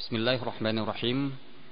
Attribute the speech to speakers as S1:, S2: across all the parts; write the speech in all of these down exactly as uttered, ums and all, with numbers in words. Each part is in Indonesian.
S1: Bismillahirrahmanirrahim.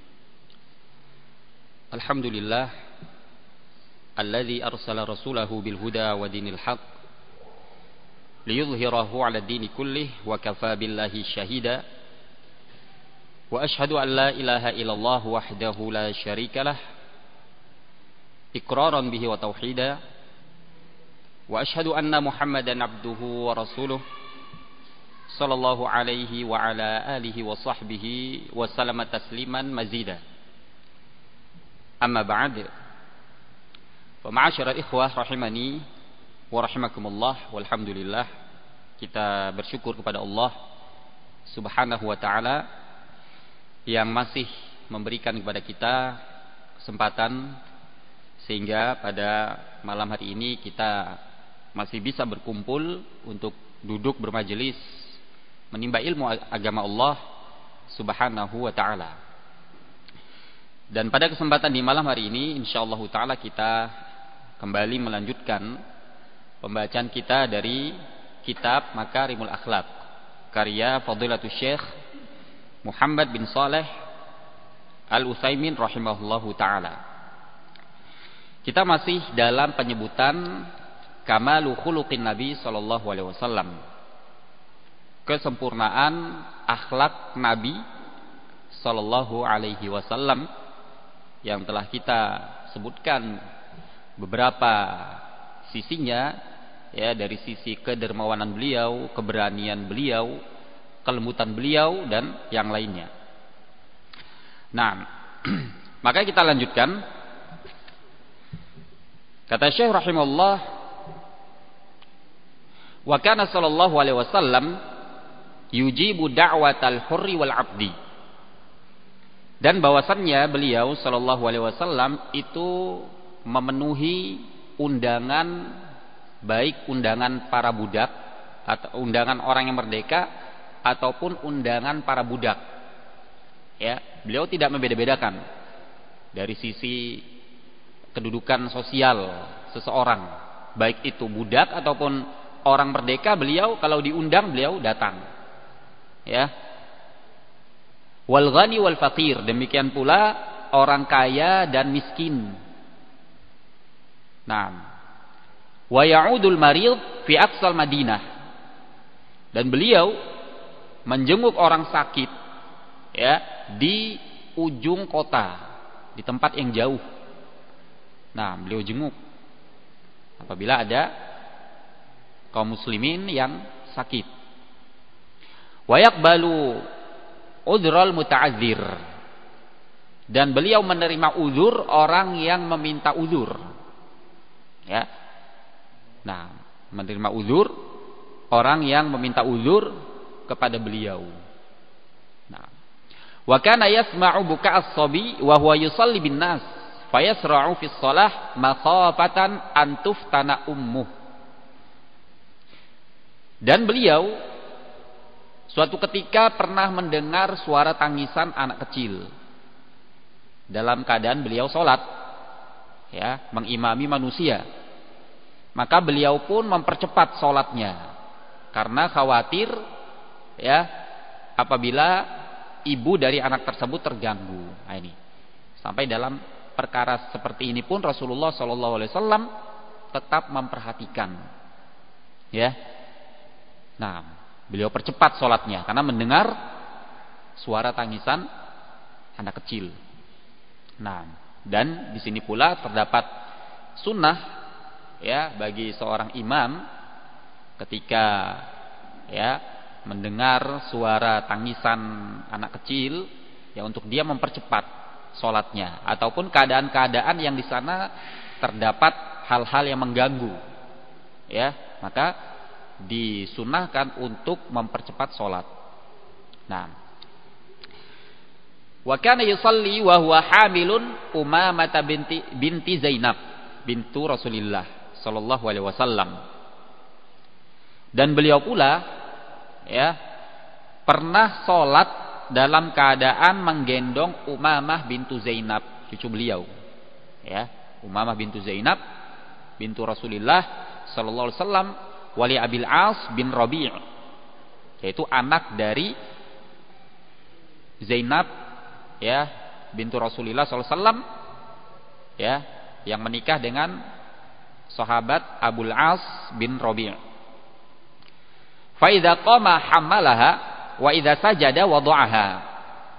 S1: Alhamdulillah alladzi arsala rasulahu bil huda wa dinil haq liyudhhirahu 'ala ad-dini kullih wa kafaa billahi shahida. Wa ashhadu an la ilaha illallah wahdahu la syarikalah iqraran bihi wa tauhida. Wa ashhadu anna Muhammadan abduhu wa rasuluh sallallahu alaihi wa ala alihi wa sahbihi wa salama tasliman mazida. Amma ba'd. Fa ma'asyiral ikhwah rahimani wa rahimakumullah, walhamdulillah, kita bersyukur kepada Allah Subhanahu wa taala yang masih memberikan kepada kita kesempatan sehingga pada malam hari ini kita masih bisa berkumpul untuk duduk bermajelis menimba ilmu agama Allah Subhanahu wa taala. Dan pada kesempatan di malam hari ini insyaallah taala kita kembali melanjutkan pembacaan kita dari kitab Makarimul Akhlaq karya Fadilatul Syekh Muhammad bin Shalih Al-Utsaimin rahimahullahu taala. Kita masih dalam penyebutan kamalu khuluqin Nabi sallallahu alaihi wasallam, kesempurnaan akhlak Nabi sallallahu alaihi wasallam yang telah kita sebutkan beberapa sisinya, ya, dari sisi kedermawanan beliau, keberanian beliau, kelembutan beliau dan yang lainnya. Nah, maka kita lanjutkan. Kata Syekh rahimahullah, wa kana sallallahu alaihi wasallam yujibu da'watal hurri wal 'abdi. Dan bahwasannya beliau sallallahu alaihi wasallam itu memenuhi undangan, baik undangan para budak atau undangan orang yang merdeka ataupun undangan para budak. Ya, beliau tidak membeda-bedakan dari sisi kedudukan sosial seseorang, baik itu budak ataupun orang merdeka, beliau kalau diundang beliau datang. Ya, wal ghani wal faqir, demikian pula orang kaya dan miskin. Nah, wa ya'udul marid fi aqsal Madinah, dan beliau menjenguk orang sakit, ya, di ujung kota, di tempat yang jauh. Nah, beliau jenguk apabila ada kaum muslimin yang sakit. Wa yaqbalu udhral muta'adzir, dan beliau menerima uzur orang yang meminta uzur. Ya. Nah, menerima uzur orang yang meminta uzur kepada beliau. Nah, wa kana yasma'u buka as-sabi wa huwa yusalli bin nas fayasra'u fi shalah makhafatan an tuftana ummuh. Dan beliau suatu ketika pernah mendengar suara tangisan anak kecil dalam keadaan beliau sholat, ya, mengimami manusia. Maka beliau pun mempercepat sholatnya karena khawatir, ya, apabila ibu dari anak tersebut terganggu. Nah, ini sampai dalam perkara seperti ini pun Rasulullah shallallahu alaihi wasallam tetap memperhatikan, ya. Nah, beliau percepat sholatnya karena mendengar suara tangisan anak kecil. Nah, dan di sini pula terdapat sunnah, ya, bagi seorang imam ketika, ya, mendengar suara tangisan anak kecil, ya, untuk dia mempercepat sholatnya ataupun keadaan-keadaan yang di sana terdapat hal-hal yang mengganggu, ya, maka disunahkan untuk mempercepat sholat. Nah, wa kana yusalli wa huwa hamilun Umamah binti binti Zainab bintu Rasulillah sallallahu alaihi wasallam. Dan beliau pula, ya, pernah sholat dalam keadaan menggendong Umamah bintu Zainab, cucu beliau, ya, Umamah bintu Zainab bintu Rasulillah sallallahu alaihi wasallam, wali Abil As bin Rabi', yaitu anak dari Zainab ya bintu Rasulullah sallallahu alaihi wasallam ya yang menikah dengan sahabat Abul As bin Rabi'. Fa idza qama hammalaha wa idza sajada wada'aha.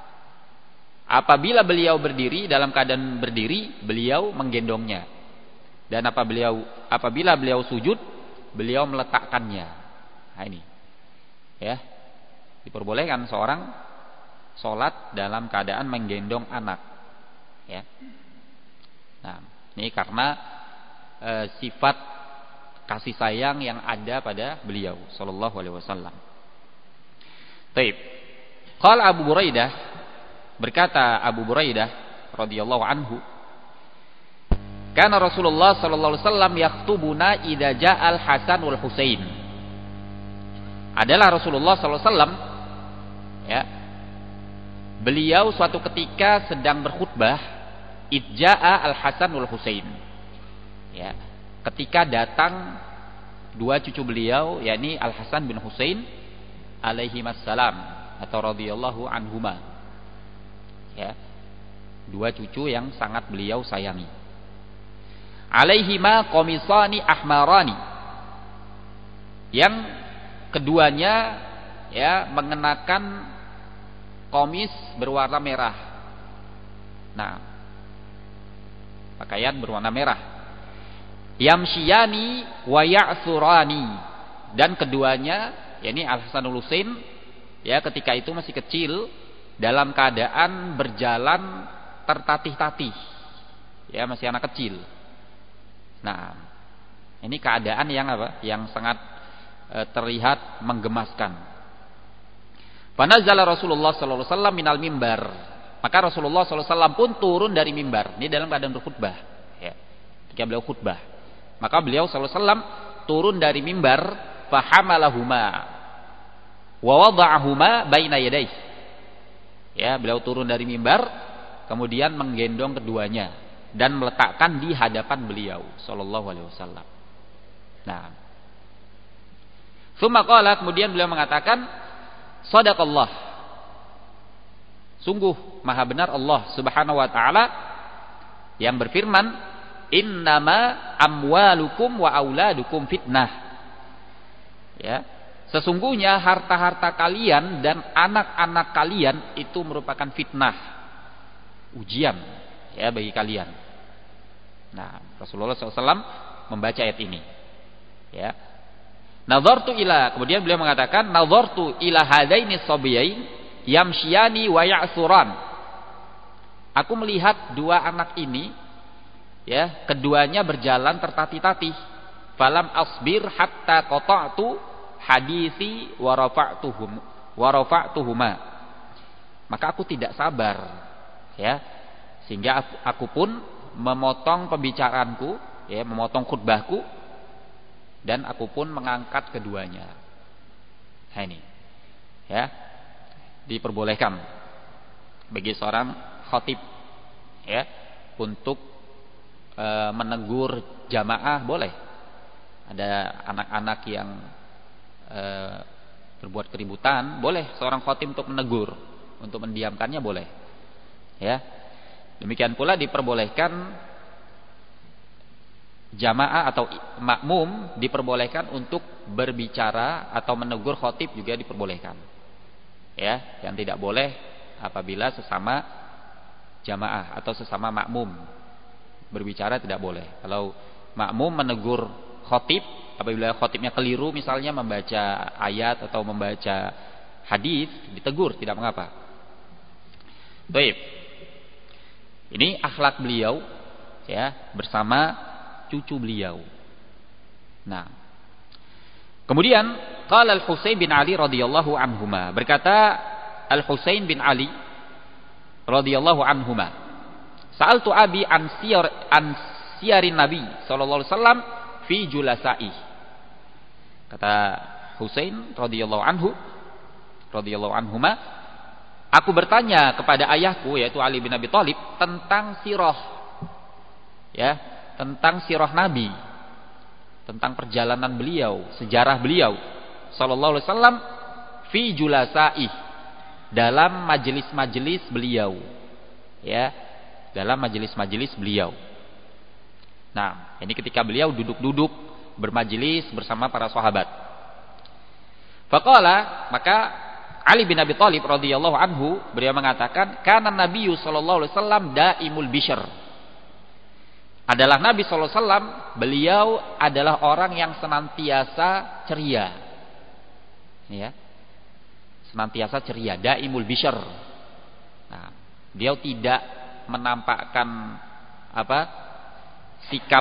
S1: Apabila beliau berdiri, dalam keadaan berdiri, beliau menggendongnya. Dan apa beliau, apabila beliau sujud, beliau meletakkannya. Nah ini. Ya. Diperbolehkan seorang sholat dalam keadaan menggendong anak. Ya. Nah, ini karena e, sifat kasih sayang yang ada pada beliau sallallahu alaihi wasallam. Baik. Qala Abu Buraidah, berkata Abu Buraidah radhiyallahu anhu, kana Rasulullah sallallahu alaihi wasallam yaktubuna idza ja'al Hasan wal Husain. Adalah Rasulullah sallallahu alaihi wasallam ya. Beliau suatu ketika sedang berkhutbah idja'a al Hasan wal Husain. Ya, ketika datang dua cucu beliau yakni Al Hasan bin Husain alaihi wassalam atau radhiyallahu anhuma. Ya, dua cucu yang sangat beliau sayangi. Alaihima qamisani ahmarani, yang keduanya ya mengenakan komis berwarna merah. Nah, pakaian berwarna merah. Yamshiyani wa ya'surani, dan keduanya yakni Al Hasanul Husain ya ketika itu masih kecil, dalam keadaan berjalan tertatih-tatih. Ya, masih anak kecil. Nah, ini keadaan yang apa? Yang sangat e, terlihat menggemaskan. Fanazala Rasulullah sallallahu alaihi wasallam minal mimbar. Maka Rasulullah sallallahu alaihi wasallam pun turun dari mimbar. Ini dalam keadaan berkhutbah, ya. Ketika beliau khutbah, maka beliau sallallahu alaihi wasallam turun dari mimbar, fahamalahuma wa wada'ahuma baina yadayhi. Ya, beliau turun dari mimbar, kemudian menggendong keduanya dan meletakkan di hadapan beliau sallallahu alaihi wasallam. Nah, tsumma qala, kemudian beliau mengatakan, shadaqallah, sungguh maha benar Allah Subhanahu wa taala yang berfirman, innama amwalukum wa auladukum fitnah. Ya, sesungguhnya harta-harta kalian dan anak-anak kalian itu merupakan fitnah, ujian ya bagi kalian. Nah, Rasulullah sallallahu alaihi wasallam membaca ayat ini. Ya, nazartu ila, kemudian beliau mengatakan, nazartu ila hadaini sabiyain yamshiyani wa ya'suran. Aku melihat dua anak ini, ya, keduanya berjalan tertatih-tatih. Falam asbir hatta qata'tu hadisi wa rafa'tuhum wa rafa'tuhuma. Maka aku tidak sabar, ya, sehingga aku, aku pun memotong pembicaraanku, ya, memotong khutbahku, dan aku pun mengangkat keduanya. Nah ini, ya, diperbolehkan bagi seorang khatib, ya, untuk e, menegur jamaah boleh. Ada anak-anak yang E, berbuat keributan, boleh seorang khatib untuk menegur, untuk mendiamkannya boleh. Ya. Demikian pula diperbolehkan jamaah atau makmum diperbolehkan untuk berbicara atau menegur khatib juga diperbolehkan. Ya, yang tidak boleh apabila sesama jamaah atau sesama makmum berbicara tidak boleh. Kalau makmum menegur khatib, apabila khatibnya keliru misalnya membaca ayat atau membaca hadis, ditegur, tidak mengapa. Baik. Ini akhlak beliau ya bersama cucu beliau. Nah, kemudian qala Al-Husain bin Ali radhiyallahu anhuma, berkata Al-Husain bin Ali radhiyallahu anhuma, sa'altu abi an siyar an siyarin nabi sallallahu alaihi wasallam fi julasai. Kata Husain radhiyallahu anhu radhiyallahu anhuma, aku bertanya kepada ayahku yaitu Ali bin Abi Thalib tentang sirah, ya, tentang sirah Nabi, tentang perjalanan beliau, sejarah beliau sallallahu alaihi wasallam fi julasai, dalam majelis-majelis beliau. Ya, dalam majelis-majelis beliau. Nah, ini ketika beliau duduk-duduk bermajelis bersama para sahabat. Faqala, maka Ali bin Abi Thalib radhiyallahu anhu beliau mengatakan, kana Nabiyyu sallallahu alaihi wasallam daimul bishr. Adalah Nabi sallallahu alaihi wasallam, beliau adalah orang yang senantiasa ceria. Ya. Senantiasa ceria, daimul bishr. Nah, beliau tidak menampakkan apa? sikap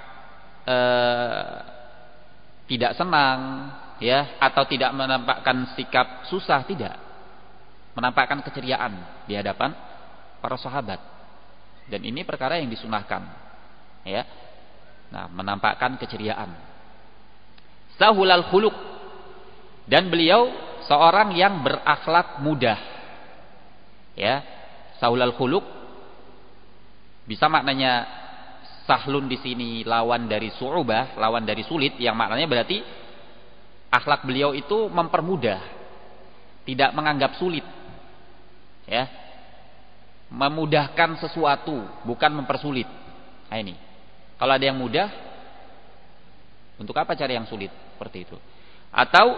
S1: eh, tidak senang, ya, atau tidak menampakkan sikap susah, tidak. Menampakkan keceriaan di hadapan para sahabat. Dan ini perkara yang disunahkan, ya. Nah, menampakkan keceriaan. Sahulal khuluq, dan beliau seorang yang berakhlak mudah. Ya, sahulal khuluq bisa maknanya sahlun di sini lawan dari su'ubah, lawan dari sulit, yang maknanya berarti akhlak beliau itu mempermudah, tidak menganggap sulit. Ya. Memudahkan sesuatu, bukan mempersulit. Nah, ini. Kalau ada yang mudah, untuk apa cari yang sulit? Seperti itu. Atau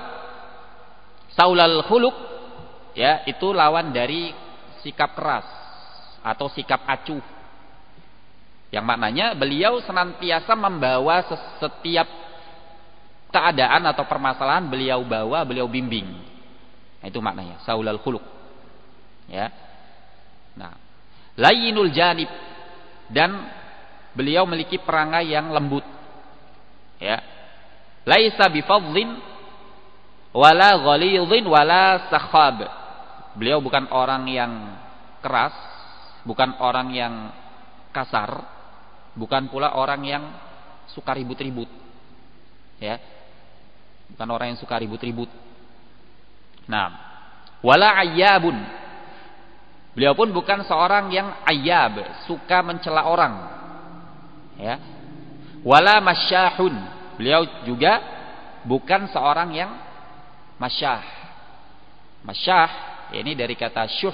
S1: saulal khuluq, ya, itu lawan dari sikap keras atau sikap acuh. Yang maknanya beliau senantiasa membawa setiap keadaan atau permasalahan beliau bawa, beliau bimbing. Nah, itu maknanya saulal khuluq. Ya. Nah, layyinul janib, dan beliau memiliki perangai yang lembut. Ya. Laisa bifadhin wala ghalidhin wala sakhab. Beliau bukan orang yang keras, bukan orang yang kasar, bukan pula orang yang suka ribut-ribut. Ya. Bukan orang yang suka ribut-ribut. Nah, wala ayyabun. Beliau pun bukan seorang yang ayyab, suka mencela orang. Ya. Wala masyahun. Beliau juga bukan seorang yang masyah. Masyah, ini dari kata syuh.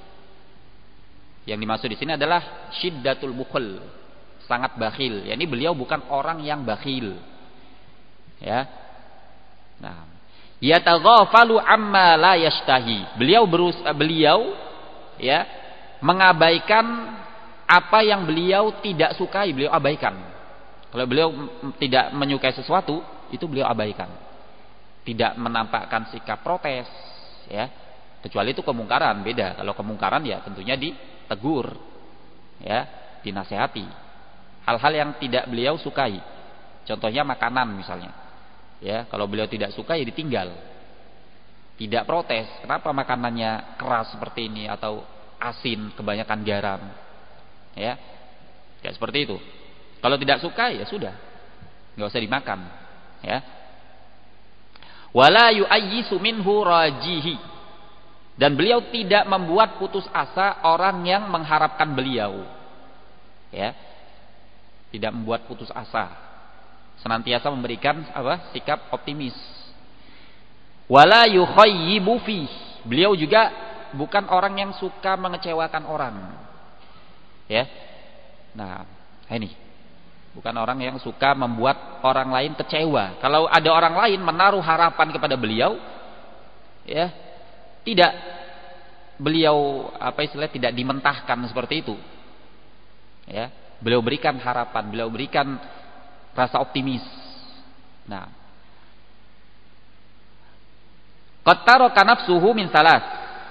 S1: Yang dimaksud di sini adalah syiddatul bukhl, sangat bakhil. Yani beliau bukan orang yang bakhil. Ya. Nah, yataghafalu amma la yashtahi. Beliau berus beliau ya mengabaikan apa yang beliau tidak sukai, beliau abaikan. Kalau beliau tidak menyukai sesuatu, itu beliau abaikan. Tidak menampakkan sikap protes, ya. Kecuali itu kemungkaran, beda. Kalau kemungkaran ya tentunya ditegur, ya, dinasehati. Hal-hal yang tidak beliau sukai. Contohnya makanan misalnya. Ya, kalau beliau tidak suka ya ditinggal. Tidak protes, kenapa makanannya keras seperti ini atau asin, kebanyakan garam. Ya. Ya seperti itu. Kalau tidak suka ya sudah. Enggak usah dimakan, ya. Wala yu'ayyisu minhu rajihi. Dan beliau tidak membuat putus asa orang yang mengharapkan beliau. Ya. Tidak membuat putus asa. Senantiasa memberikan apa? Sikap optimis. Wala yukhayyibu fi. Beliau juga bukan orang yang suka mengecewakan orang. Ya. Nah, ini. Bukan orang yang suka membuat orang lain kecewa. Kalau ada orang lain menaruh harapan kepada beliau, ya, tidak beliau apa istilahnya tidak dimentahkan seperti itu. Ya, beliau berikan harapan, beliau berikan rasa optimis. Nah, qad taraka nafsuhu min salas.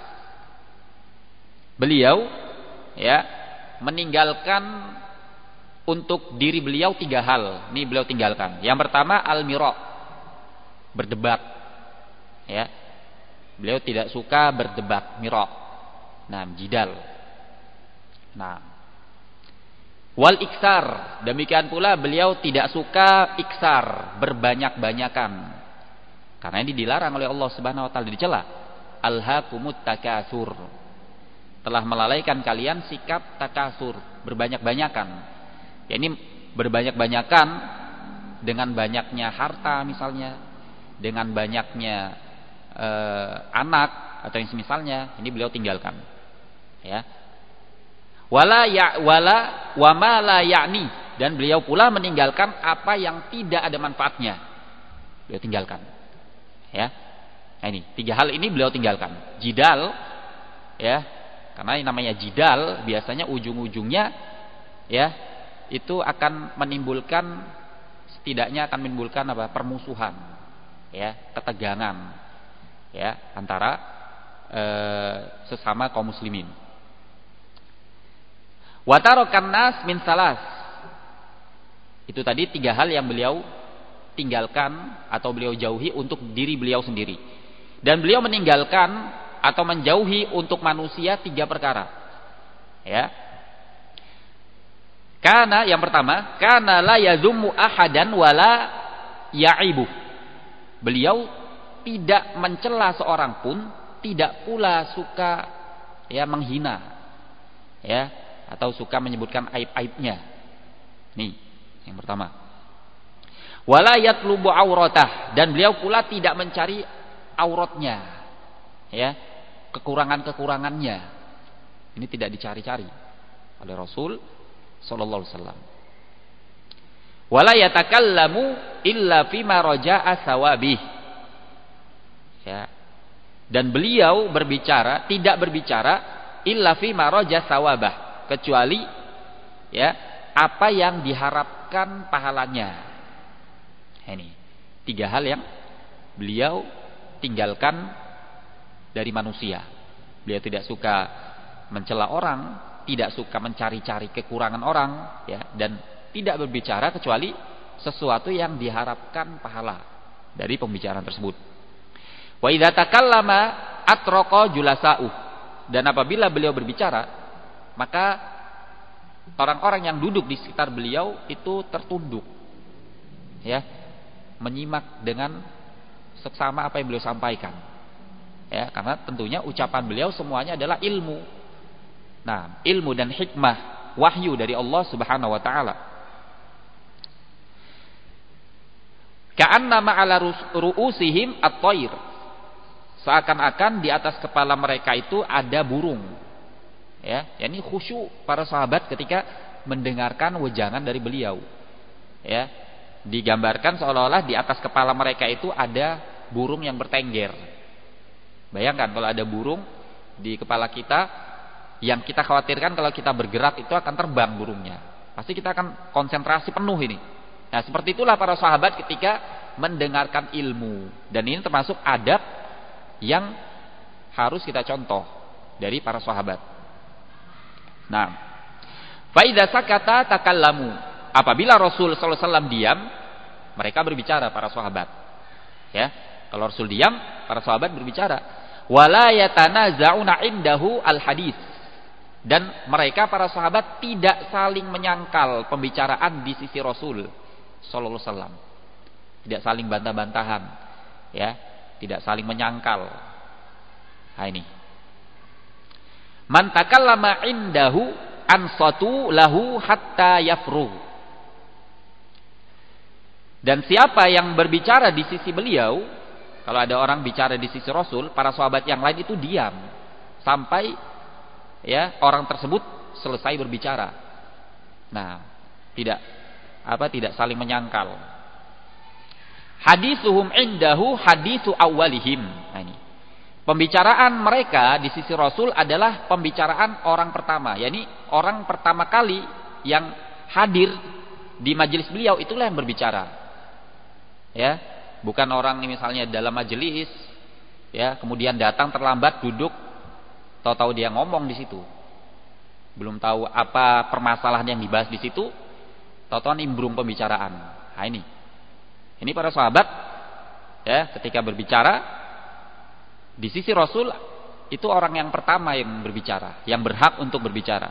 S1: Beliau ya meninggalkan untuk diri beliau tiga hal. Ini beliau tinggalkan. Yang pertama al-mira, berdebat. Ya. Beliau tidak suka berdebat, mira. Nah, jidal. Nah. Wal iksar, demikian pula beliau tidak suka iksar, berbanyak-banyakan. Karena ini dilarang oleh Allah Subhanahu wa taala, dicela. Alhaakumut takatsur. Telah melalaikan kalian sikap takasur, berbanyak-banyakan. Ya, ini berbanyak-banyakan dengan banyaknya harta misalnya, dengan banyaknya eh, anak atau yang semisalnya, ini beliau tinggalkan. Ya. Wala ya wala wa ma la ya'ni, dan beliau pula meninggalkan apa yang tidak ada manfaatnya. Beliau tinggalkan. Ya. Nah, ini tiga hal ini beliau tinggalkan. Jidal, ya, karena yang namanya jidal biasanya ujung-ujungnya, ya, itu akan menimbulkan, setidaknya akan menimbulkan apa? Permusuhan, ya, ketegangan, ya, antara e, sesama kaum muslimin. Wa tarakan nas min salas. Itu tadi tiga hal yang beliau tinggalkan atau beliau jauhi untuk diri beliau sendiri. Dan beliau meninggalkan atau menjauhi untuk manusia tiga perkara. Ya. Karena yang pertama, karena la yazummu ahadan wala ya'ibu. Beliau tidak mencela seorang pun, tidak pula suka, ya, menghina, ya, atau suka menyebutkan aib-aibnya. Nih, yang pertama. Wala yatlubu auratah, dan beliau pula tidak mencari auratnya, ya, kekurangan-kekurangannya. Ini tidak dicari-cari oleh Rasul sallallahu alaihi wasallam. Wala yatakallamu illa fima raja'a sawabih. Ya. Dan beliau berbicara, tidak berbicara illa fima raja'a sawabah, kecuali, ya, apa yang diharapkan pahalanya. Ini tiga hal yang beliau tinggalkan dari manusia. Beliau tidak suka mencela orang, tidak suka mencari-cari kekurangan orang, ya, dan tidak berbicara kecuali sesuatu yang diharapkan pahala dari pembicaraan tersebut. Wa idza takallama atraqa julasa'u, dan apabila beliau berbicara, maka orang-orang yang duduk di sekitar beliau itu tertunduk, ya, menyimak dengan seksama apa yang beliau sampaikan, ya, karena tentunya ucapan beliau semuanya adalah ilmu. Nah, ilmu dan hikmah wahyu dari Allah Subhanahu wa taala. Ka'anna ma'ala ru'usihim at-thair, seakan-akan di atas kepala mereka itu ada burung, ya, yakni khusyuk para sahabat ketika mendengarkan wejangan dari beliau, ya, digambarkan seolah-olah di atas kepala mereka itu ada burung yang bertengger. Bayangkan kalau ada burung di kepala kita, yang kita khawatirkan kalau kita bergerak itu akan terbang burungnya. Pasti kita akan konsentrasi penuh ini. Nah, seperti itulah para sahabat ketika mendengarkan ilmu. Dan ini termasuk adab yang harus kita contoh dari para sahabat. Nah, fa idza sakata takallamu. Apabila Rasul sallallahu alaihi wasallam diam, mereka berbicara para sahabat. Ya, kalau Rasul diam, para sahabat berbicara. Wala yatanaza'una indahu al-hadis. Dan mereka para sahabat tidak saling menyangkal pembicaraan di sisi Rasul sallallahu alaihi wasallam. Tidak saling bantah-bantahan, ya, tidak saling menyangkal. Nah, ini. Man takallama indahu ansatu lahu hatta yafrugh. Dan siapa yang berbicara di sisi beliau, kalau ada orang bicara di sisi Rasul, para sahabat yang lain itu diam sampai, ya, orang tersebut selesai berbicara. Nah, tidak apa tidak saling menyangkal. Hadithuhum indahu hadithu awalihim. Nah, ini. Pembicaraan mereka di sisi Rasul adalah pembicaraan orang pertama, yakni orang pertama kali yang hadir di majelis beliau itulah yang berbicara. Ya, bukan orang misalnya dalam majelis, ya, kemudian datang terlambat duduk, tahu-tahu dia ngomong di situ, belum tahu apa permasalahan yang dibahas di situ, tahu-tahu nimbrung pembicaraan. Nah, ini, ini para sahabat, ya, ketika berbicara di sisi Rasul itu orang yang pertama yang berbicara, yang berhak untuk berbicara.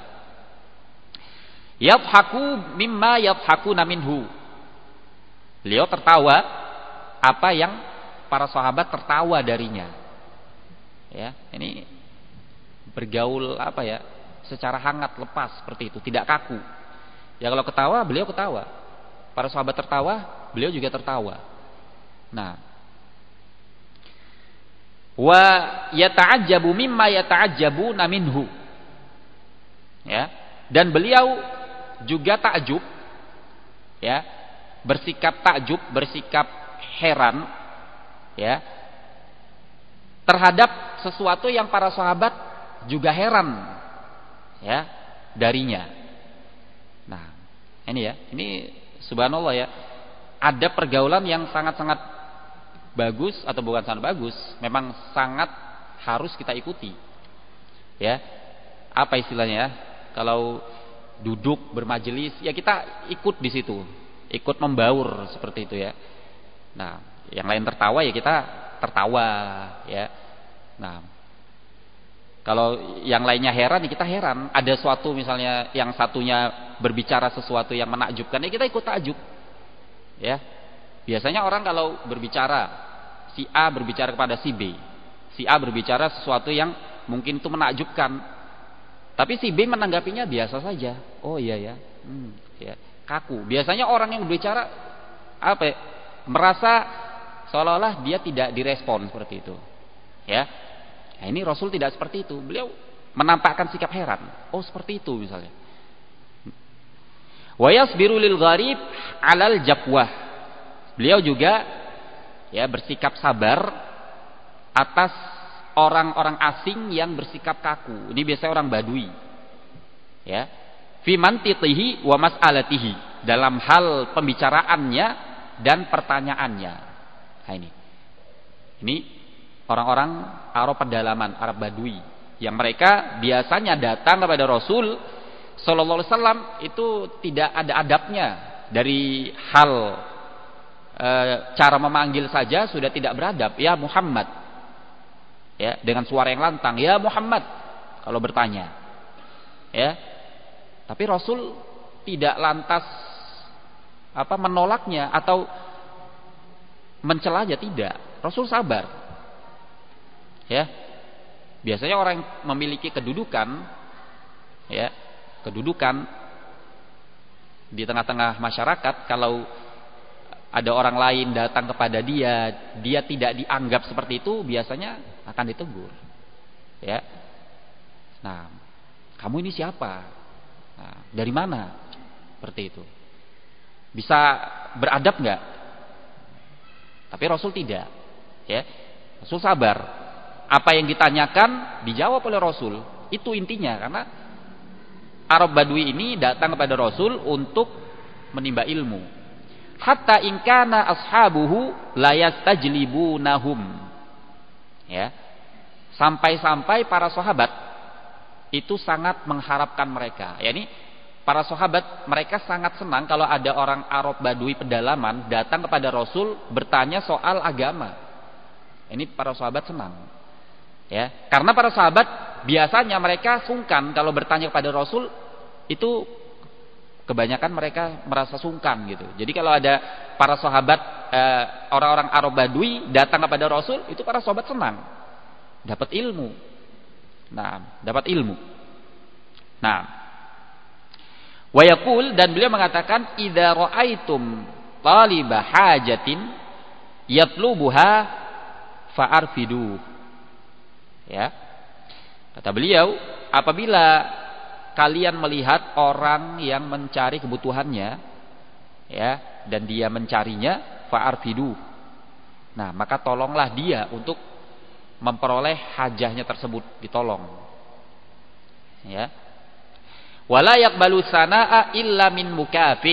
S1: Yadhaku mimma yadhakuna minhu. Beliau tertawa apa yang para sahabat tertawa darinya. Ya, ini bergaul apa ya, secara hangat, lepas seperti itu, tidak kaku. Ya, kalau ketawa beliau ketawa. Para sahabat tertawa, beliau juga tertawa. Nah, wa yata'ajjabu mimma yata'ajjabuna minhu. Ya, dan beliau juga takjub, ya, bersikap takjub, bersikap heran, ya, terhadap sesuatu yang para sahabat juga heran, ya, darinya. Nah, ini ya, ini subhanallah ya, ada pergaulan yang sangat-sangat bagus atau bukan sangat bagus, memang sangat harus kita ikuti, ya. Apa istilahnya? Kalau duduk bermajelis, ya kita ikut di situ, ikut membaur seperti itu ya. Nah, yang lain tertawa ya kita tertawa, ya. Nah, kalau yang lainnya heran, ya kita heran. Ada suatu misalnya yang satunya berbicara sesuatu yang menakjubkan, ya kita ikut takjub, ya. Biasanya orang kalau berbicara, si A berbicara kepada si B, si A berbicara sesuatu yang mungkin itu menakjubkan. Tapi si B menanggapinya biasa saja. Oh iya ya, hmm, ya. Kaku. Biasanya orang yang berbicara apa? Ya, merasa seolah-olah dia tidak direspon seperti itu. Ya. Nah, ini Rasul tidak seperti itu. Beliau menampakkan sikap heran. Oh seperti itu misalnya. Wa yasbiru lil gharib 'alal jafwah. Beliau juga ya bersikap sabar atas orang-orang asing yang bersikap kaku. Ini biasanya orang Badui. Ya. Fi mantiqihi wa mas'alatihi, dalam hal pembicaraannya dan pertanyaannya. Nah ini. Ini orang-orang Arab pedalaman, Arab Badui yang mereka biasanya datang kepada Rasul sallallahu alaihi wasallam itu tidak ada adabnya, dari hal e, cara memanggil saja sudah tidak beradab. Ya Muhammad. Ya, dengan suara yang lantang, ya Muhammad kalau bertanya. Ya. Tapi Rasul tidak lantas apa menolaknya atau mencelanya, tidak. Rasul sabar. Ya. Biasanya orang yang memiliki kedudukan, ya, kedudukan di tengah-tengah masyarakat, kalau ada orang lain datang kepada dia, dia tidak dianggap seperti itu, biasanya akan ditegur. Ya. Nah, kamu ini siapa? Nah, dari mana? Seperti itu. Bisa beradab nggak? Tapi Rasul tidak. Ya. Rasul sabar. Apa yang ditanyakan dijawab oleh Rasul. Itu intinya, karena Arab Badui ini datang kepada Rasul untuk menimba ilmu. Hatta inkana ashabuhu la yastajlibunahum. Ya. Sampai-sampai para sahabat itu sangat mengharapkan mereka. Ya, ini para sahabat mereka sangat senang kalau ada orang Arab Badui pedalaman datang kepada Rasul bertanya soal agama. Ini para sahabat senang. Ya, karena para sahabat biasanya mereka sungkan kalau bertanya kepada Rasul, itu kebanyakan mereka merasa sungkan gitu. Jadi kalau ada para sahabat eh, orang-orang Arab Badui datang kepada Rasul, itu para sahabat senang, dapat ilmu. Nah, dapat ilmu. Nah, wa yaqul, dan beliau mengatakan, idza ra'aitum taliba hajatin yatlubuha fa'arfidu. Ya. Kata beliau, apabila kalian melihat orang yang mencari kebutuhannya, ya, dan dia mencarinya, fa'arfidu. Nah, maka tolonglah dia untuk memperoleh hajahnya tersebut, ditolong. Ya. Wala yaqbalu sanaa illa min mukafi.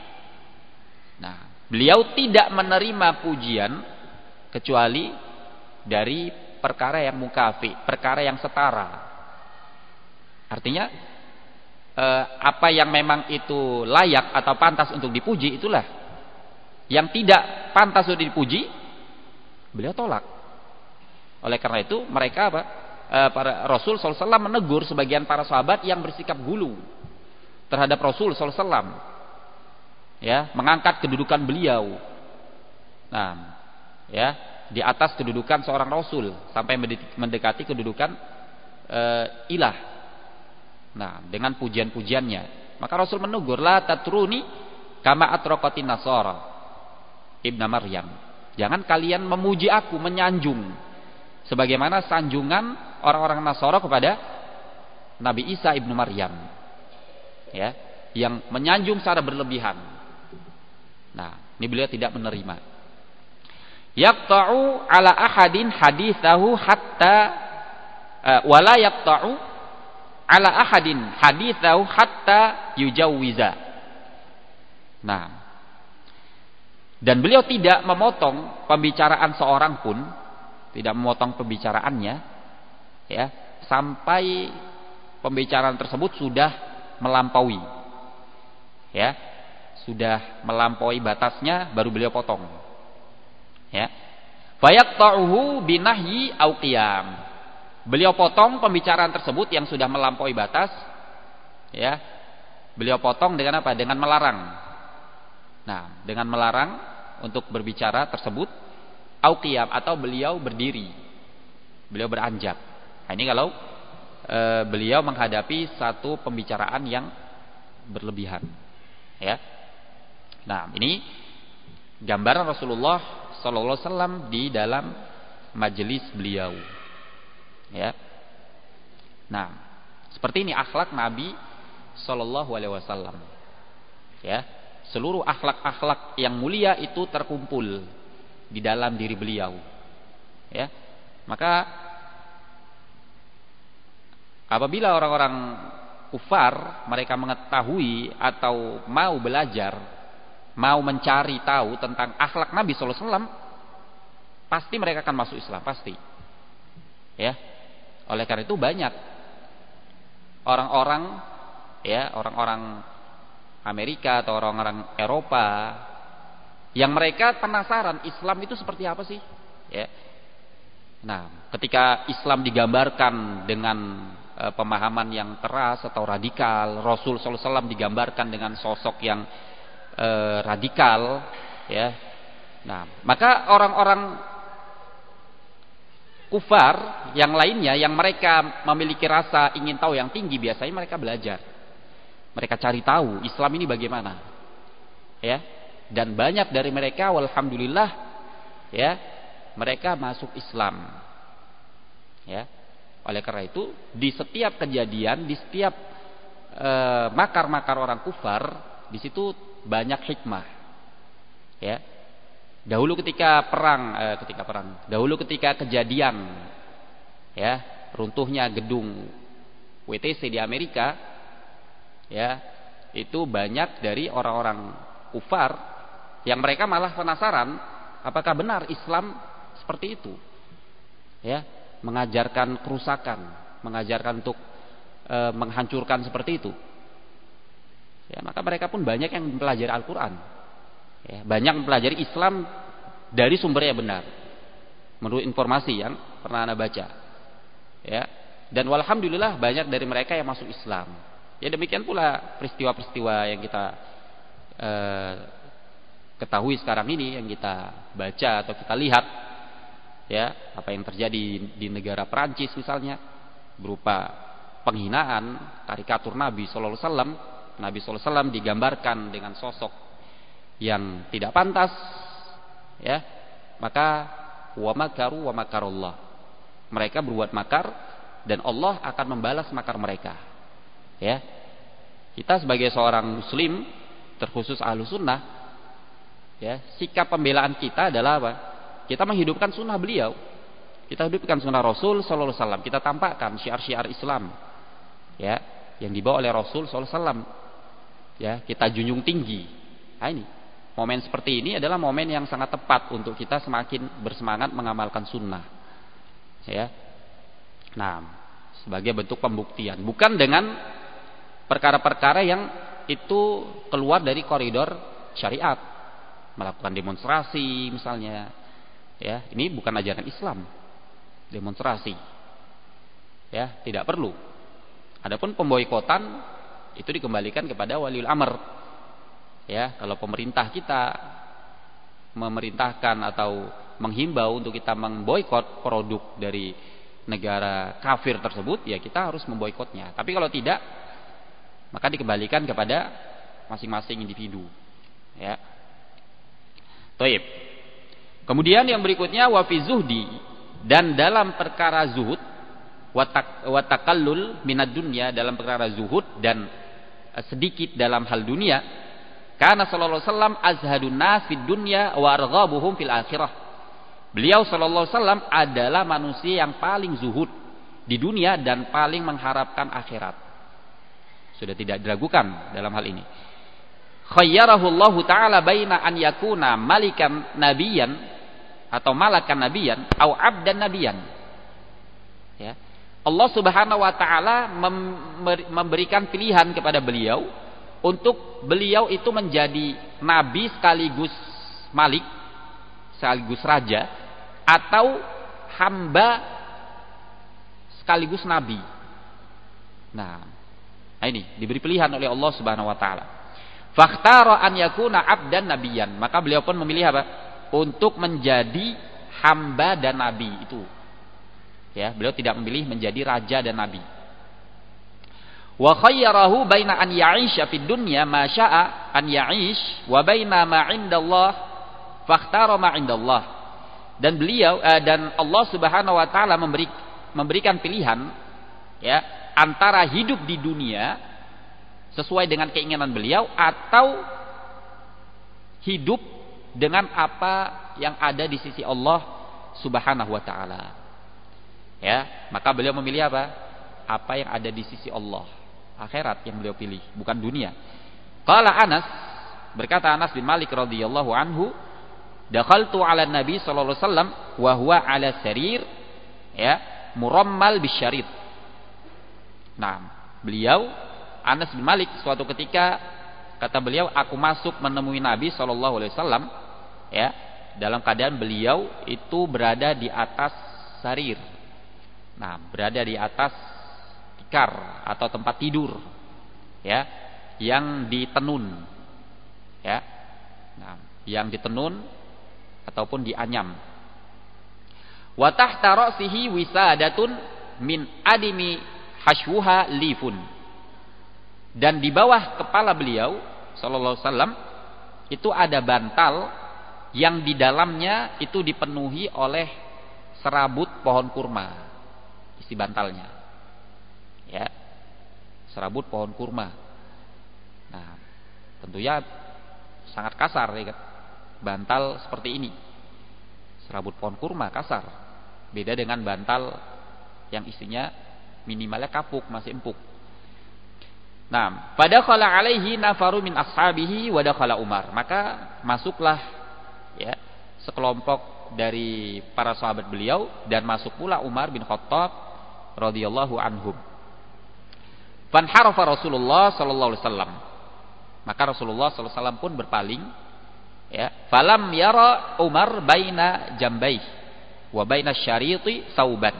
S1: Nah, beliau tidak menerima pujian kecuali dari perkara yang mukafi, perkara yang setara. Artinya eh, apa yang memang itu layak atau pantas untuk dipuji, itulah. Yang tidak pantas untuk dipuji, beliau tolak. Oleh karena itu mereka apa? Eh, para Rasul sallallahu alaihi wasallam menegur sebagian para sahabat yang bersikap gulu terhadap Rasul sallallahu alaihi wasallam. Ya, mengangkat kedudukan beliau. Nah, ya, di atas kedudukan seorang Rasul sampai mendekati kedudukan eh, ilah. Nah, dengan pujian-pujiannya. Maka Rasul menegur, la tatruni kama atraqatin nasara ibna Maryam. Jangan kalian memuji aku, menyanjung Sebagaimana sanjungan orang-orang Nasara kepada Nabi Isa ibnu Maryam, ya, yang menyanjung secara berlebihan. Nah, ini beliau tidak menerima. Yaqta'u ala ahadin hadithahu hatta uh, wala yaqta'u ala ahadin hadithahu hatta yujawwiza. Nah, dan beliau tidak memotong pembicaraan seorang pun, tidak memotong pembicaraannya, ya, sampai pembicaraan tersebut sudah melampaui, ya, sudah melampaui batasnya, baru beliau potong, ya. Fayaqta'uhu binahyi au qiyam. Beliau potong pembicaraan tersebut yang sudah melampaui batas, ya. Beliau potong dengan apa? Dengan melarang. Nah, dengan melarang untuk berbicara tersebut, au qiyam, atau beliau berdiri, beliau beranjak. Nah, ini kalau e, beliau menghadapi satu pembicaraan yang berlebihan, ya. Nah, ini gambaran Rasulullah sallallahu alaihi wasallam di dalam majelis beliau, ya. Nah, seperti ini akhlak Nabi sallallahu alaihi wasallam, ya. Seluruh akhlak-akhlak yang mulia itu terkumpul di dalam diri beliau, ya. Maka apabila orang-orang kufar mereka mengetahui atau mau belajar, mau mencari tahu tentang akhlak Nabi sallallahu alaihi wasallam, pasti mereka akan masuk Islam, pasti, ya. Oleh karena itu banyak orang-orang, ya, orang-orang Amerika atau orang-orang Eropa yang mereka penasaran Islam itu seperti apa sih, ya. Nah, ketika Islam digambarkan dengan e, pemahaman yang keras atau radikal, Rasul sallallahu alaihi wasallam digambarkan dengan sosok yang e, radikal, ya. Nah, maka orang-orang kufar yang lainnya yang mereka memiliki rasa ingin tahu yang tinggi, biasanya mereka belajar. Mereka cari tahu Islam ini bagaimana, ya. Dan banyak dari mereka, walhamdulillah, ya, mereka masuk Islam, ya. Oleh karena itu, di setiap kejadian, di setiap eh, makar-makar orang kufar, di situ banyak hikmah, ya. Dahulu ketika perang, eh, ketika perang, dahulu ketika kejadian, ya, runtuhnya gedung W T C di Amerika, ya, itu banyak dari orang-orang kufar yang mereka malah penasaran apakah benar Islam seperti itu, ya, mengajarkan kerusakan, mengajarkan untuk e, menghancurkan seperti itu, ya. Maka mereka pun banyak yang mempelajari Al-Quran, ya, banyak mempelajari Islam dari sumber yang benar menurut informasi yang pernah Anda baca, ya. Dan walhamdulillah banyak dari mereka yang masuk Islam. Ya, demikian pula peristiwa-peristiwa yang kita eh, ketahui sekarang ini, yang kita baca atau kita lihat, ya, apa yang terjadi di negara Perancis misalnya, berupa penghinaan, karikatur Nabi sallallahu alaihi wasallam. Nabi sallallahu alaihi wasallam digambarkan dengan sosok yang tidak pantas, ya. Maka wa makaru wa makarullah. Mereka berbuat makar dan Allah akan membalas makar mereka. Ya, kita sebagai seorang muslim, terkhusus ahlu sunnah, ya, sikap pembelaan kita adalah apa? Kita menghidupkan sunnah beliau, kita hidupkan sunnah Rasul sallallahu alaihi wasallam, kita tampakkan syiar-syiar Islam, ya, yang dibawa oleh Rasul sallallahu alaihi wasallam, ya, kita junjung tinggi. Nah, ini momen seperti ini adalah momen yang sangat tepat untuk kita semakin bersemangat mengamalkan sunnah, ya. Nah, sebagai bentuk pembuktian, bukan dengan perkara-perkara yang itu keluar dari koridor syariat, melakukan demonstrasi misalnya, ya, ini bukan ajaran Islam, demonstrasi, ya, tidak perlu. Adapun pemboikotan itu dikembalikan kepada waliul amr, ya. Kalau pemerintah kita memerintahkan atau menghimbau untuk kita memboikot produk dari negara kafir tersebut, ya kita harus memboikotnya. Tapi kalau tidak, maka dikembalikan kepada masing-masing individu, ya. Taib. Kemudian yang berikutnya wa fi zuhdi dan dalam perkara zuhud, wa takallul minad dunya, dalam perkara zuhud dan sedikit dalam hal dunia, karena sallallahu alaihi wasallam azhadun nas fid dunya wa arghabuhum fil akhirah. Beliau sallallahu alaihi wasallam adalah manusia yang paling zuhud di dunia dan paling mengharapkan akhirat. Sudah tidak diragukan dalam hal ini. Khayyarahu Allah Ta'ala baina an yakuna malikan nabiyan atau malakan nabiyan atau abdan nabiyan. Ya. Allah Subhanahu wa taala memberikan pilihan kepada beliau untuk beliau itu menjadi nabi sekaligus malik, sekaligus raja, atau hamba sekaligus nabi. Nah, Nah ini diberi pilihan oleh Allah Subhanahu wa taala. Fakhtara an yakuna abdan nabiyan, maka beliau pun memilih apa? Untuk menjadi hamba dan nabi itu. Ya, beliau tidak memilih menjadi raja dan nabi. Wa khayyarahu baina an ya'isha fid dunya ma syaa an ya'ish wa baina ma 'indallah fakhtara ma 'indallah. Dan beliau eh, dan Allah Subhanahu wa taala memberi memberikan pilihan, ya, antara hidup di dunia sesuai dengan keinginan beliau atau hidup dengan apa yang ada di sisi Allah Subhanahu wa taala. Ya, maka beliau memilih apa? Apa yang ada di sisi Allah, akhirat yang beliau pilih, bukan dunia. Qala Anas, berkata Anas bin Malik radhiyallahu anhu, dakhaltu 'ala Nabi sallallahu alaihi wasallam wa huwa 'ala sarir, ya, murammal bisyarit. Nah, beliau Anas bin Malik suatu ketika kata beliau, aku masuk menemui Nabi sallallahu alaihi wasallam, ya, dalam keadaan beliau itu berada di atas sarir. Nah, berada di atas tikar atau tempat tidur, ya, yang ditenun, ya. Nah, yang ditenun ataupun dianyam. Wa tahta ra'sihi wisadatun min adimi hasyuha lifun. Dan di bawah kepala beliau sallallahu alaihi wasallam itu ada bantal yang di dalamnya itu dipenuhi oleh serabut pohon kurma, isi bantalnya, ya, serabut pohon kurma. Nah, tentunya sangat kasar, ya, bantal seperti ini, serabut pohon kurma kasar, beda dengan bantal yang isinya minimalnya kapuk, masih empuk. Nah, pada khala alaihi nafaru min ashabihi wa dakhala Umar, maka masuklah, ya, sekelompok dari para sahabat beliau dan masuk pula Umar bin Khattab radhiyallahu anhum. Fanharafa Rasulullah sallallahu alaihi wasallam, maka Rasulullah sallallahu alaihi wasallam pun berpaling, ya, falam yara Umar baina jambayhi wa baina syariti sauban.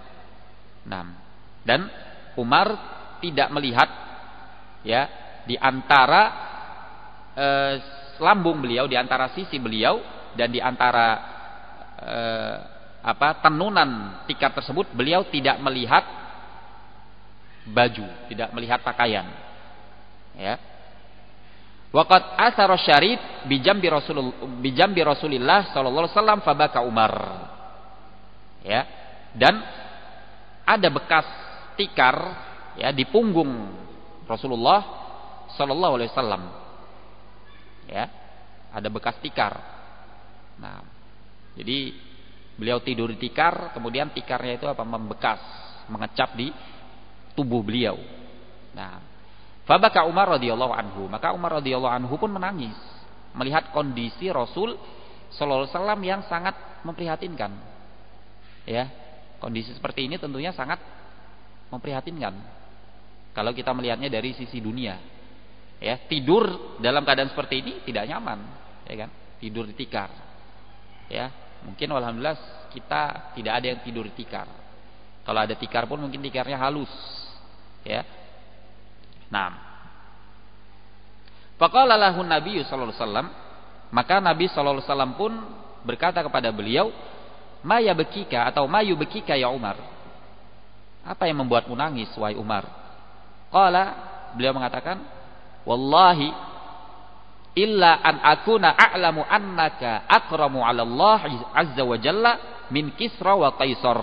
S1: Nah, dan Umar tidak melihat, ya, di antara eh, lambung beliau, di antara sisi beliau dan di antara eh, apa tenunan tikar tersebut, beliau tidak melihat baju, tidak melihat pakaian, ya. Waqad asara syarid bi jambi Rasulullah bi jambi Rasulillah sallallahu alaihi wasallam fabaka Umar, ya, dan ada bekas tikar, ya, di punggung Rasulullah sallallahu alaihi wasallam, ya, ada bekas tikar. Nah, jadi beliau tidur di tikar, kemudian tikarnya itu apa, membekas, mengecap di tubuh beliau. Nah, fabaka Umar radhiyallahu anhu, maka Umar radhiyallahu anhu pun menangis melihat kondisi Rasul sallallahu alaihi wasallam yang sangat memprihatinkan, ya. Kondisi seperti ini tentunya sangat memprihatinkan kalau kita melihatnya dari sisi dunia, ya. Tidur dalam keadaan seperti ini tidak nyaman, ya kan, tidur di tikar, ya. Mungkin alhamdulillah kita tidak ada yang tidur di tikar. Kalau ada tikar pun mungkin tikarnya halus, ya. Nah, faqala lahu Nabi sallallahu alaihi wasallam, maka Nabi sallallahu alaihi wasallam pun berkata kepada beliau, ma yabkika atau ma yubkika ya Umar, apa yang membuatmu nangis wahai Umar? Qala, beliau mengatakan, wallahi illa an akuna a'lamu annaka akramu 'ala Allah azza wa jalla min Kisra wa Qaisar.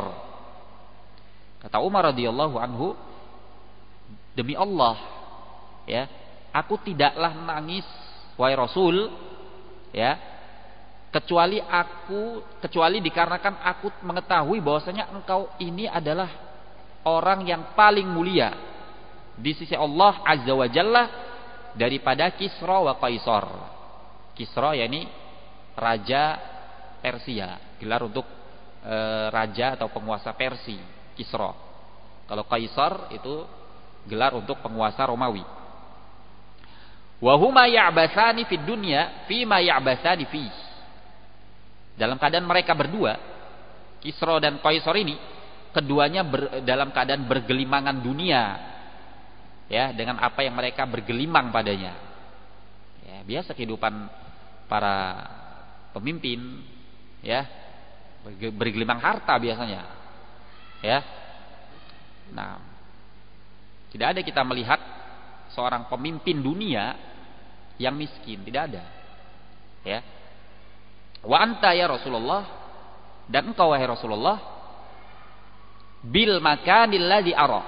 S1: Kata Umar radhiyallahu anhu, demi Allah, ya, aku tidaklah menangis wahai Rasul, ya, kecuali aku kecuali dikarenakan aku mengetahui bahwasanya engkau ini adalah orang yang paling mulia di sisi Allah Azza wa Jalla daripada Kisra wa Qaisar. Kisra yakni raja Persia, gelar untuk e, raja atau penguasa Persia, Kisra. Kalau Qaisar itu gelar untuk penguasa Romawi. Wa huma ya'basani fid dunya fi ma ya'basani fi. Dalam keadaan mereka berdua, Kisra dan Qaisar ini, keduanya ber, dalam keadaan bergelimangan dunia, ya, dengan apa yang mereka bergelimang padanya. Ya, biasa kehidupan para pemimpin, ya, bergelimang harta biasanya, ya. Nah, tidak ada kita melihat seorang pemimpin dunia yang miskin, tidak ada, ya. Wa anta ya Rasulullah, dan engkau wahai Rasulullah, bil makanil ladzi ara,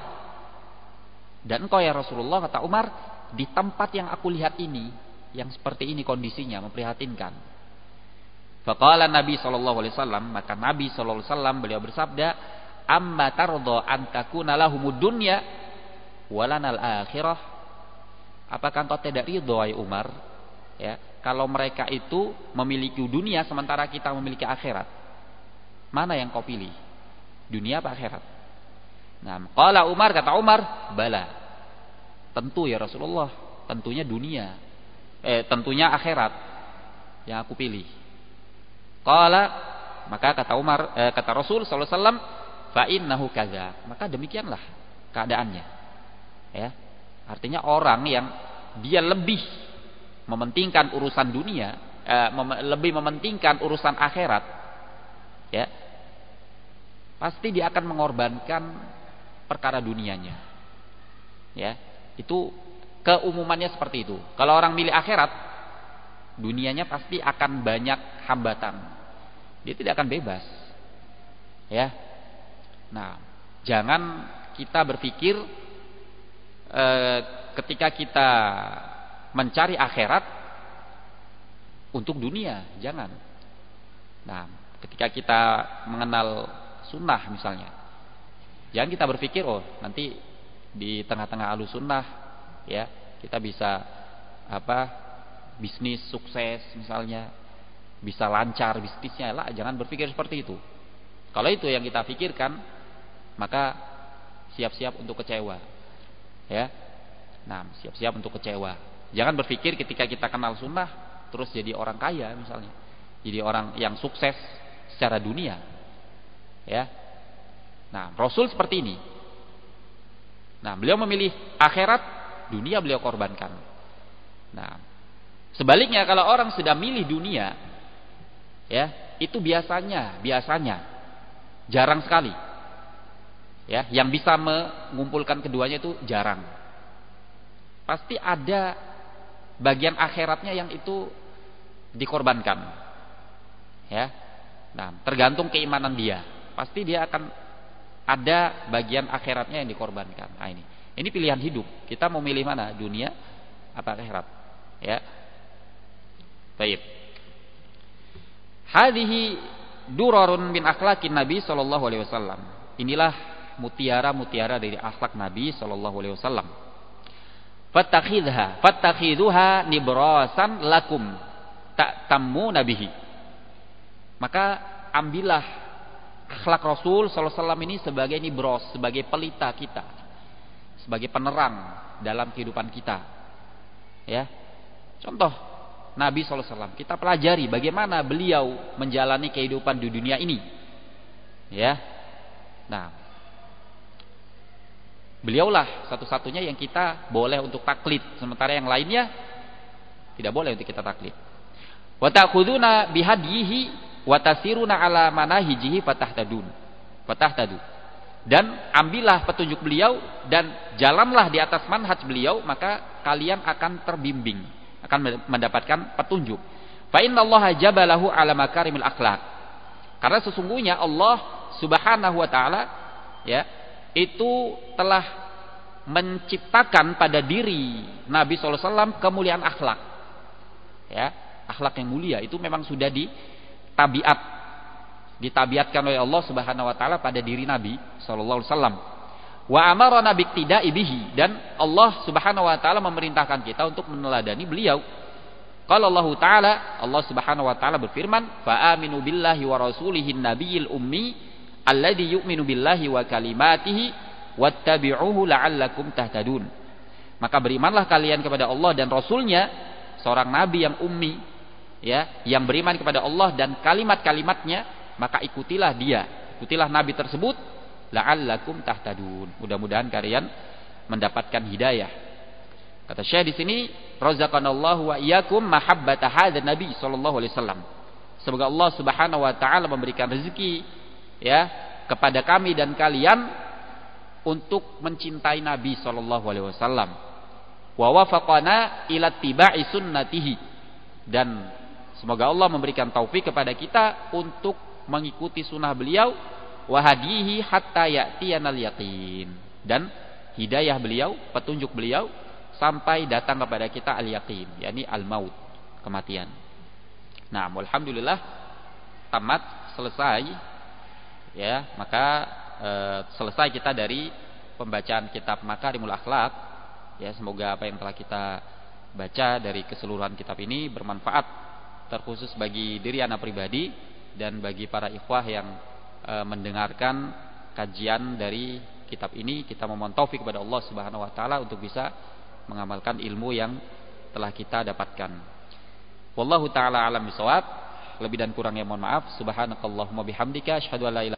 S1: dan engkau ya Rasulullah, kata Umar, di tempat yang aku lihat ini, yang seperti ini kondisinya memprihatinkan. Faqala Nabi sallallahu alaihi wasallam, maka Nabi sallallahu alaihi wasallam beliau bersabda, amma tardha an takuna lahumud dunya walanal akhirah. Apakah engkau tidak ridho wahai Umar, ya, kalau mereka itu memiliki dunia sementara kita memiliki akhirat? Mana yang kau pilih? Dunia apa akhirat? Nah, qala Umar, kata Umar, bala. Tentu ya Rasulullah, tentunya dunia. Eh, tentunya akhirat yang aku pilih. Qala, maka kata Umar, eh, kata Rasul sallallahu alaihi wasallam, fa innahu kadza. Maka demikianlah keadaannya. Ya. Artinya orang yang dia lebih mementingkan urusan dunia, eh, mem- lebih mementingkan urusan akhirat, ya, pasti dia akan mengorbankan perkara dunianya, ya. Itu keumumannya seperti itu. Kalau orang milih akhirat, dunianya pasti akan banyak hambatan, dia tidak akan bebas, ya. Nah, jangan kita berpikir eh, ketika kita mencari akhirat untuk dunia, jangan. Nah, ketika kita mengenal sunnah misalnya, jangan kita berpikir, oh nanti di tengah-tengah alus sunnah, ya, kita bisa apa, bisnis sukses misalnya, bisa lancar bisnisnya. Lah, jangan berpikir seperti itu. Kalau itu yang kita pikirkan, maka siap-siap untuk kecewa, ya. Nah, siap-siap untuk kecewa. Jangan berpikir ketika kita kenal sunnah terus jadi orang kaya misalnya, jadi orang yang sukses secara dunia, ya. Nah, Rasul seperti ini. Nah, beliau memilih akhirat, dunia beliau korbankan. Nah, sebaliknya kalau orang sudah milih dunia, ya, itu biasanya biasanya jarang sekali, ya, yang bisa mengumpulkan keduanya itu jarang. Pasti ada bagian akhiratnya yang itu dikorbankan, ya. Nah, tergantung keimanan dia, pasti dia akan ada bagian akhiratnya yang dikorbankan. Nah, ini ini pilihan hidup, kita mau milih mana, dunia apa akhirat, ya. Baik. Hadhihi durarun min akhlaqin Nabi sallallahu alaihi wasallam. Inilah mutiara-mutiara dari akhlak Nabi sallallahu alaihi wasallam. Fattakhidha fattakhidhuha nibrasan lakum ta'tammu nabihi. Maka ambillah akhlak Rasul sallallahu alaihi wasallam ini sebagai nibros, sebagai pelita kita, sebagai penerang dalam kehidupan kita, ya. Contoh Nabi sallallahu alaihi wasallam, kita pelajari bagaimana beliau menjalani kehidupan di dunia ini, ya. Nah, beliaulah satu-satunya yang kita boleh untuk taklid, sementara yang lainnya tidak boleh untuk kita taklid. Wa ta'khuduna bihadyihi wa tasiruna ala manahijihi fatahtadun. Fatahtadu. Dan ambillah petunjuk beliau dan jalanlah di atas manhaj beliau, maka kalian akan terbimbing, akan mendapatkan petunjuk. Fa innallaha jabalahu ala makarimil akhlaq. Karena sesungguhnya Allah Subhanahu wa taala ya, itu telah menciptakan pada diri Nabi sallallahu alaihi wasallam kemuliaan akhlak. Ya, akhlak yang mulia itu memang sudah di tabiat ditabiatkan oleh Allah Subhanahu wa taala pada diri Nabi sallallahu alaihi wasallam. Wa amarana biqtida'i bihi, dan Allah Subhanahu wa taala memerintahkan kita untuk meneladani beliau. Qala Allah taala, Allah Subhanahu wa taala berfirman, "Fa aminu billahi wa rasulihin nabiyil ummi alladzi yu'minu billahi wa kalimatihi wattabi'uhu la'allakum tahtadun." Maka berimanlah kalian kepada Allah dan Rasulnya, seorang nabi yang ummi, ya, yang beriman kepada Allah dan kalimat-kalimatnya, maka ikutilah dia, ikutilah nabi tersebut, la'allakum tahtadun. Mudah-mudahan kalian mendapatkan hidayah. Kata Syekh di sini, razaqanallahu wa iyyakum mahabbata hadzal nabi sallallahu alaihi wasallam. Semoga Allah Subhanahu wa taala memberikan rezeki ya kepada kami dan kalian untuk mencintai Nabi sallallahu alaihi wasallam. Wa wafaqana ila tiba'i sunnatihi, dan semoga Allah memberikan taufik kepada kita untuk mengikuti sunnah beliau, wa hadihi hatta ya'tiyanal yaqin, dan hidayah beliau, petunjuk beliau sampai datang kepada kita al-yaqin, yakni al-maut, kematian. Nah, alhamdulillah tamat, selesai ya, maka e, selesai kita dari pembacaan kitab Makarimul Akhlak. Ya, semoga apa yang telah kita baca dari keseluruhan kitab ini bermanfaat, terkhusus bagi diri anak pribadi dan bagi para ikhwah yang e, mendengarkan kajian dari kitab ini. Kita memohon taufik kepada Allah Subhanahu wa taala untuk bisa mengamalkan ilmu yang telah kita dapatkan. Wallahu taala alam bisawab. Lebih dan kurangnya mohon maaf. Subhanakallahumma bihamdika asyhadu an la ilaha